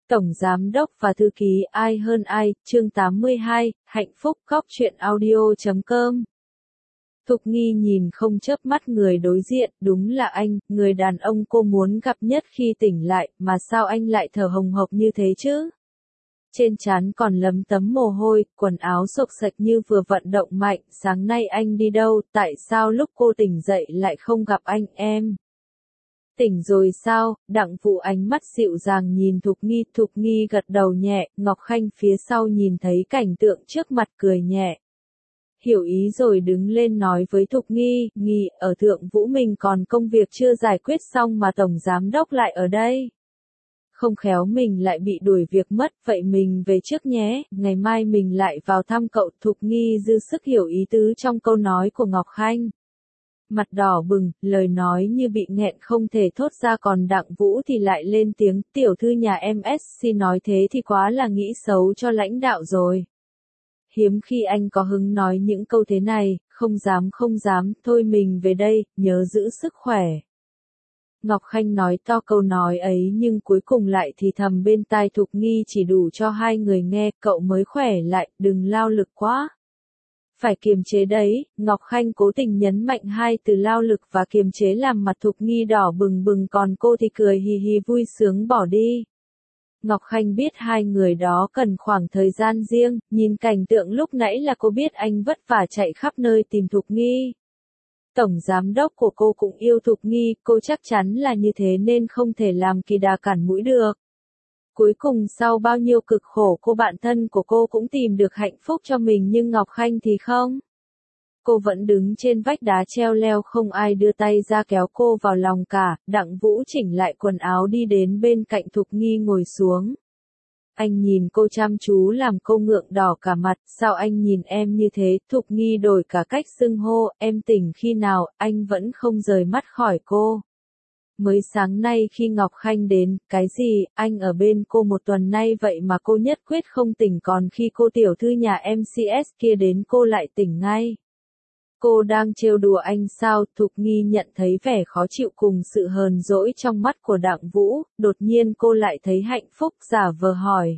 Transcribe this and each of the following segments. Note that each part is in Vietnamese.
Tổng Giám đốc và Thư ký ai hơn ai, chương 82, hạnh phúc góc chuyện audio.com. Thục Nghi nhìn không chớp mắt người đối diện, đúng là anh, người đàn ông cô muốn gặp nhất khi tỉnh lại, mà sao anh lại thở hồng hộc như thế chứ? Trên trán còn lấm tấm mồ hôi, quần áo xộc xệch như vừa vận động mạnh, sáng nay anh đi đâu, tại sao lúc cô tỉnh dậy lại không gặp anh em? Tỉnh rồi sao? Đặng Vũ ánh mắt dịu dàng nhìn Thục Nghi gật đầu nhẹ, Ngọc Khanh phía sau nhìn thấy cảnh tượng trước mặt cười nhẹ. Hiểu ý rồi đứng lên nói với Thục Nghi, ở Thượng Vũ mình còn công việc chưa giải quyết xong mà Tổng Giám đốc lại ở đây. Không khéo mình lại bị đuổi việc mất, vậy mình về trước nhé, ngày mai mình lại vào thăm cậu. Thục Nghi dư sức hiểu ý tứ trong câu nói của Ngọc Khanh. Mặt đỏ bừng, lời nói như bị nghẹn không thể thốt ra, còn Đặng Vũ thì lại lên tiếng, tiểu thư nhà em SC nói thế thì quá là nghĩ xấu cho lãnh đạo rồi. Hiếm khi anh có hứng nói những câu thế này, không dám, thôi mình về đây, nhớ giữ sức khỏe. Ngọc Khanh nói to câu nói ấy nhưng cuối cùng lại thì thầm bên tai Thục Nghi chỉ đủ cho hai người nghe, cậu mới khỏe lại, đừng lao lực quá. Phải kiềm chế đấy, Ngọc Khanh cố tình nhấn mạnh hai từ lao lực và kiềm chế làm mặt Thục Nghi đỏ bừng, còn cô thì cười hì hì vui sướng bỏ đi. Ngọc Khanh biết hai người đó cần khoảng thời gian riêng, nhìn cảnh tượng lúc nãy là cô biết anh vất vả chạy khắp nơi tìm Thục Nghi. Tổng Giám đốc của cô cũng yêu Thục Nghi, cô chắc chắn là như thế nên không thể làm kỳ đà cản mũi được. Cuối cùng sau bao nhiêu cực khổ bạn thân của cô cũng tìm được hạnh phúc cho mình, nhưng Ngọc Khanh thì không. Cô vẫn đứng trên vách đá treo leo, không ai đưa tay ra kéo cô vào lòng cả. Đặng Vũ chỉnh lại quần áo đi đến bên cạnh Thục Nghi ngồi xuống. Anh nhìn cô chăm chú làm cô ngượng đỏ cả mặt, sao anh nhìn em như thế? Thục Nghi đổi cả cách xưng hô, em tỉnh khi nào? Anh vẫn không rời mắt khỏi cô. Mới sáng nay khi Ngọc Khanh đến, cái gì, anh ở bên cô một tuần nay vậy mà cô nhất quyết không tỉnh, còn khi cô tiểu thư nhà MCS kia đến cô lại tỉnh ngay. Cô đang trêu đùa anh sao? Thục Nghi nhận thấy vẻ khó chịu cùng sự hờn dỗi trong mắt của Đặng Vũ, đột nhiên cô lại thấy hạnh phúc, giả vờ hỏi.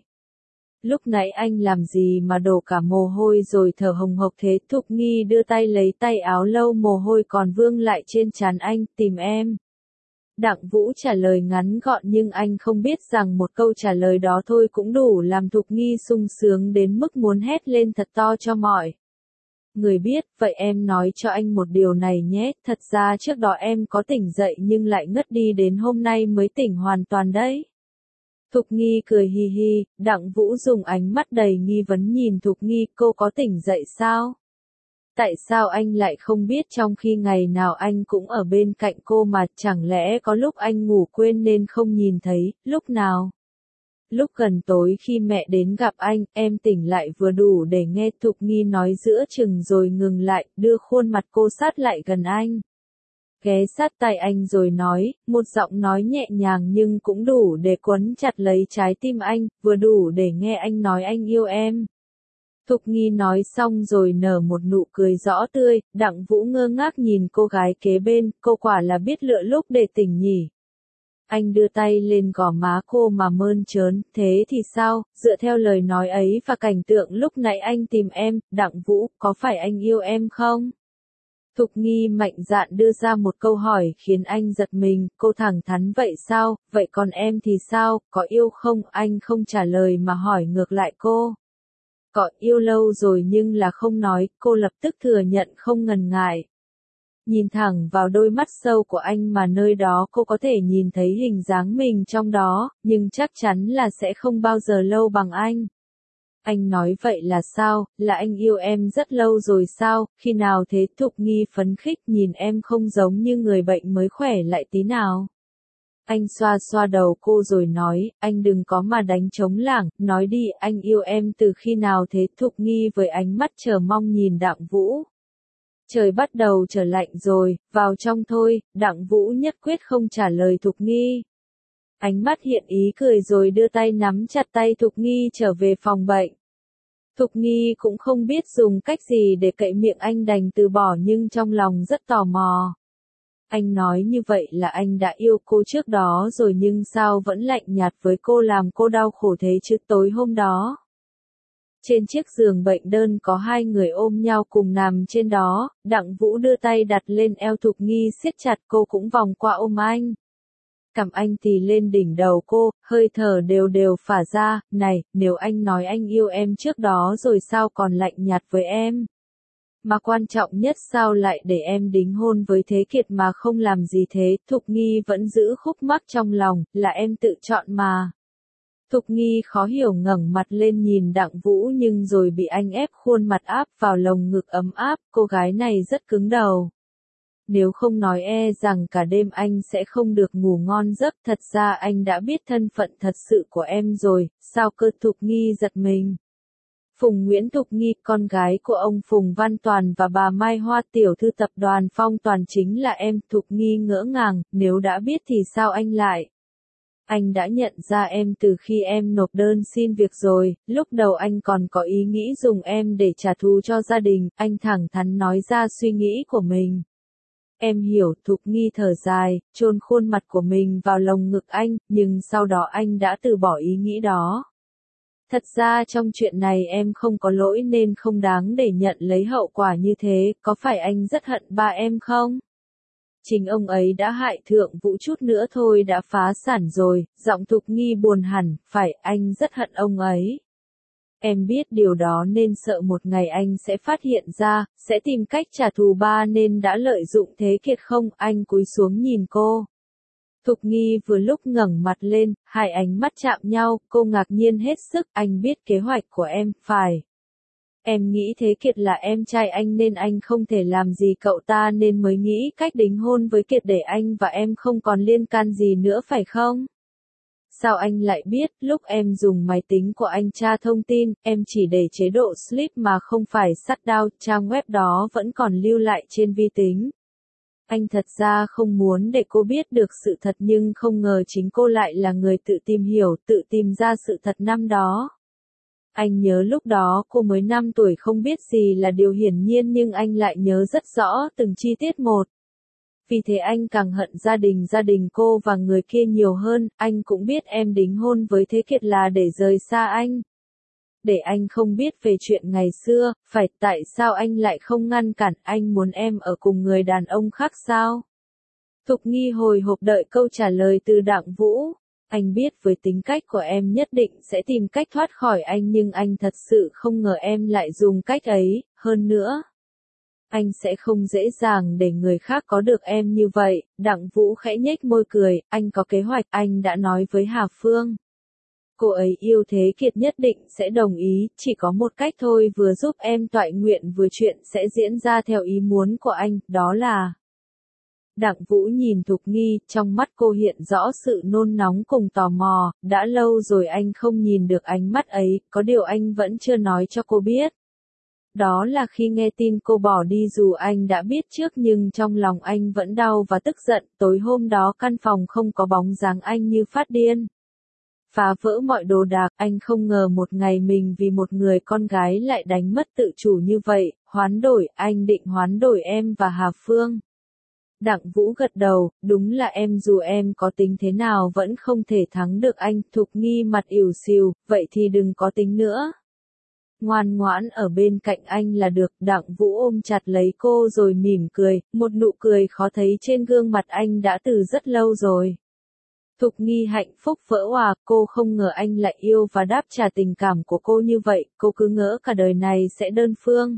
Lúc nãy anh làm gì mà đổ cả mồ hôi rồi thở hồng hộc thế? Thục Nghi đưa tay lấy tay áo lâu mồ hôi còn vương lại trên trán anh, tìm em. Đặng Vũ trả lời ngắn gọn nhưng anh không biết rằng một câu trả lời đó thôi cũng đủ làm Thục Nghi sung sướng đến mức muốn hét lên thật to cho mọi người biết. Vậy em nói cho anh một điều này nhé, thật ra trước đó em có tỉnh dậy nhưng lại ngất đi, đến hôm nay mới tỉnh hoàn toàn đấy. Thục Nghi cười hi hi, Đặng Vũ dùng ánh mắt đầy nghi vấn nhìn Thục Nghi, cô có tỉnh dậy sao? Tại sao anh lại không biết trong khi ngày nào anh cũng ở bên cạnh cô mà, chẳng lẽ có lúc anh ngủ quên nên không nhìn thấy, lúc nào? Lúc gần tối khi mẹ đến gặp anh, em tỉnh lại vừa đủ để nghe. Thục Nghi nói giữa chừng rồi ngừng lại, đưa khuôn mặt cô sát lại gần anh. Ghé sát tai anh rồi nói, một giọng nói nhẹ nhàng nhưng cũng đủ để quấn chặt lấy trái tim anh, vừa đủ để nghe anh nói anh yêu em. Thục Nghi nói xong rồi nở một nụ cười rõ tươi. Đặng Vũ ngơ ngác nhìn cô gái kế bên, cô quả là biết lựa lúc để tỉnh nhỉ. Anh đưa tay lên gò má cô mà mơn trớn, thế thì sao, dựa theo lời nói ấy và cảnh tượng lúc nãy anh tìm em, Đặng Vũ, có phải anh yêu em không? Thục Nghi mạnh dạn đưa ra một câu hỏi khiến anh giật mình, cô thẳng thắn vậy sao, vậy còn em thì sao, có yêu không? Anh không trả lời mà hỏi ngược lại cô. Có yêu lâu rồi nhưng là không nói, cô lập tức thừa nhận không ngần ngại. Nhìn thẳng vào đôi mắt sâu của anh mà nơi đó cô có thể nhìn thấy hình dáng mình trong đó, nhưng chắc chắn là sẽ không bao giờ lâu bằng anh. Anh nói vậy là sao, là anh yêu em rất lâu rồi sao, khi nào thế? Thục Nghi phấn khích nhìn em không giống như người bệnh mới khỏe lại tí nào. Anh xoa xoa đầu cô rồi nói, anh đừng có mà đánh trống lảng, nói đi, anh yêu em từ khi nào thế? Thục Nghi với ánh mắt chờ mong nhìn Đặng Vũ. Trời bắt đầu trở lạnh rồi, vào trong thôi. Đặng Vũ nhất quyết không trả lời Thục Nghi. Ánh mắt hiện ý cười rồi đưa tay nắm chặt tay Thục Nghi trở về phòng bệnh. Thục Nghi cũng không biết dùng cách gì để cậy miệng anh, đành từ bỏ nhưng trong lòng rất tò mò. Anh nói như vậy là anh đã yêu cô trước đó rồi nhưng sao vẫn lạnh nhạt với cô làm cô đau khổ thế chứ tối hôm đó. Trên chiếc giường bệnh đơn có hai người ôm nhau cùng nằm trên đó, Đặng Vũ đưa tay đặt lên eo Thục Nghi siết chặt cô cũng vòng qua ôm anh. Cằm anh tì lên đỉnh đầu cô, hơi thở đều đều phả ra, này, nếu anh nói anh yêu em trước đó rồi sao còn lạnh nhạt với em? Mà quan trọng nhất sao lại để em đính hôn với Thế Kiệt mà không làm gì thế? Thục Nghi vẫn giữ khúc mắc trong lòng, là em tự chọn mà. Thục Nghi khó hiểu ngẩng mặt lên nhìn Đặng Vũ nhưng rồi bị anh ép khuôn mặt áp vào lồng ngực ấm áp, cô gái này rất cứng đầu. Nếu không nói e rằng cả đêm anh sẽ không được ngủ ngon giấc, thật ra anh đã biết thân phận thật sự của em rồi, sao cơ? Thục Nghi giật mình. Phùng Nguyễn Thục Nghi, con gái của ông Phùng Văn Toàn và bà Mai Hoa, tiểu thư tập đoàn Phong Toàn chính là em. Thục Nghi ngỡ ngàng, nếu đã biết thì sao anh lại? Anh đã nhận ra em từ khi em nộp đơn xin việc rồi, lúc đầu anh còn có ý nghĩ dùng em để trả thù cho gia đình, anh thẳng thắn nói ra suy nghĩ của mình. Em hiểu. Thục Nghi thở dài, chôn khuôn mặt của mình vào lồng ngực anh, nhưng sau đó anh đã từ bỏ ý nghĩ đó. Thật ra trong chuyện này em không có lỗi nên không đáng để nhận lấy hậu quả như thế, có phải anh rất hận ba em không? Chính ông ấy đã hại Thượng Vũ chút nữa thôi đã phá sản rồi, giọng Thục Nghi buồn hẳn, phải anh rất hận ông ấy. Em biết điều đó nên sợ một ngày anh sẽ phát hiện ra, sẽ tìm cách trả thù ba nên đã lợi dụng Thế Kiệt không? Anh cúi xuống nhìn cô. Thục Nghi vừa lúc ngẩng mặt lên, hai ánh mắt chạm nhau, cô ngạc nhiên hết sức, anh biết kế hoạch của em, phải. Em nghĩ Thế Kiệt là em trai anh nên anh không thể làm gì cậu ta nên mới nghĩ cách đính hôn với Kiệt để anh và em không còn liên can gì nữa phải không? Sao anh lại biết, lúc em dùng máy tính của anh tra thông tin, em chỉ để chế độ sleep mà không phải shutdown, trang web đó vẫn còn lưu lại trên vi tính. Anh thật ra không muốn để cô biết được sự thật nhưng không ngờ chính cô lại là người tự tìm hiểu, tự tìm ra sự thật năm đó. Anh nhớ lúc đó cô mới 5 tuổi không biết gì là điều hiển nhiên nhưng anh lại nhớ rất rõ từng chi tiết một. Vì thế anh càng hận gia đình cô và người kia nhiều hơn, anh cũng biết em đính hôn với Thế Kiệt là để rời xa anh. Để anh không biết về chuyện ngày xưa, phải tại sao anh lại không ngăn cản anh muốn em ở cùng người đàn ông khác sao? Thục Nghi hồi hộp đợi câu trả lời từ Đặng Vũ. Anh biết với tính cách của em nhất định sẽ tìm cách thoát khỏi anh nhưng anh thật sự không ngờ em lại dùng cách ấy, hơn nữa. Anh sẽ không dễ dàng để người khác có được em như vậy. Đặng Vũ khẽ nhếch môi cười, anh có kế hoạch, anh đã nói với Hà Phương. Cô ấy yêu Thế Kiệt nhất định sẽ đồng ý, chỉ có một cách thôi vừa giúp em toại nguyện vừa chuyện sẽ diễn ra theo ý muốn của anh, đó là... Đặng Vũ nhìn Thục Nghi, trong mắt cô hiện rõ sự nôn nóng cùng tò mò, đã lâu rồi anh không nhìn được ánh mắt ấy, có điều anh vẫn chưa nói cho cô biết. Đó là khi nghe tin cô bỏ đi dù anh đã biết trước nhưng trong lòng anh vẫn đau và tức giận, tối hôm đó căn phòng không có bóng dáng anh như phát điên. Phá vỡ mọi đồ đạc, anh không ngờ một ngày mình vì một người con gái lại đánh mất tự chủ như vậy, hoán đổi, anh định hoán đổi em và Hà Phương. Đặng Vũ gật đầu, đúng là em dù em có tính thế nào vẫn không thể thắng được anh. Thục Nghi mặt ỉu xìu, vậy thì đừng có tính nữa. Ngoan ngoãn ở bên cạnh anh là được. Đặng Vũ ôm chặt lấy cô rồi mỉm cười, một nụ cười khó thấy trên gương mặt anh đã từ rất lâu rồi. Thục Nghi hạnh phúc vỡ òa, cô không ngờ anh lại yêu và đáp trả tình cảm của cô như vậy, cô cứ ngỡ cả đời này sẽ đơn phương.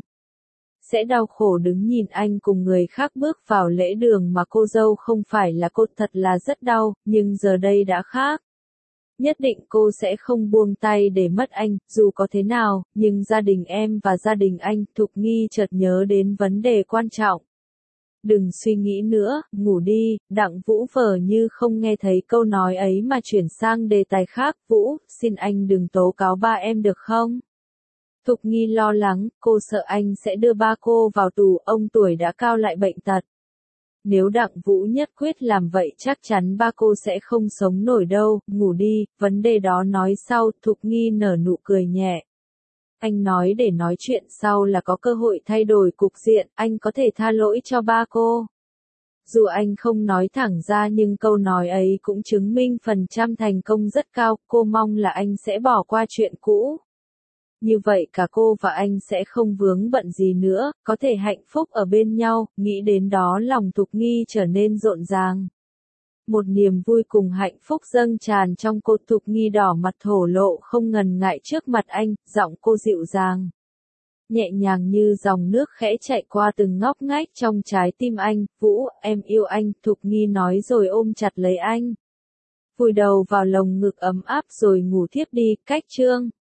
Sẽ đau khổ đứng nhìn anh cùng người khác bước vào lễ đường mà cô dâu không phải là cô, thật là rất đau, nhưng giờ đây đã khác. Nhất định cô sẽ không buông tay để mất anh, dù có thế nào, nhưng gia đình em và gia đình anh. Thục Nghi chợt nhớ đến vấn đề quan trọng. Đừng suy nghĩ nữa, ngủ đi. Đặng Vũ vờ như không nghe thấy câu nói ấy mà chuyển sang đề tài khác. Vũ, xin anh đừng tố cáo ba em được không? Thục Nghi lo lắng, cô sợ anh sẽ đưa ba cô vào tù, ông tuổi đã cao lại bệnh tật. Nếu Đặng Vũ nhất quyết làm vậy chắc chắn ba cô sẽ không sống nổi đâu, ngủ đi, vấn đề đó nói sau. Thục Nghi nở nụ cười nhẹ. Anh nói để nói chuyện sau là có cơ hội thay đổi cục diện, anh có thể tha lỗi cho ba cô. Dù anh không nói thẳng ra nhưng câu nói ấy cũng chứng minh phần trăm thành công rất cao, cô mong là anh sẽ bỏ qua chuyện cũ. Như vậy cả cô và anh sẽ không vướng bận gì nữa, có thể hạnh phúc ở bên nhau, nghĩ đến đó lòng Thục Nghi trở nên rộn ràng. Một niềm vui cùng hạnh phúc dâng tràn trong cô. Thục Nghi đỏ mặt thổ lộ không ngần ngại trước mặt anh, giọng cô dịu dàng. Nhẹ nhàng như dòng nước khẽ chạy qua từng ngóc ngách trong trái tim anh. Vũ, em yêu anh, Thục Nghi nói rồi ôm chặt lấy anh. Vùi đầu vào lồng ngực ấm áp rồi ngủ thiếp đi. Cách chương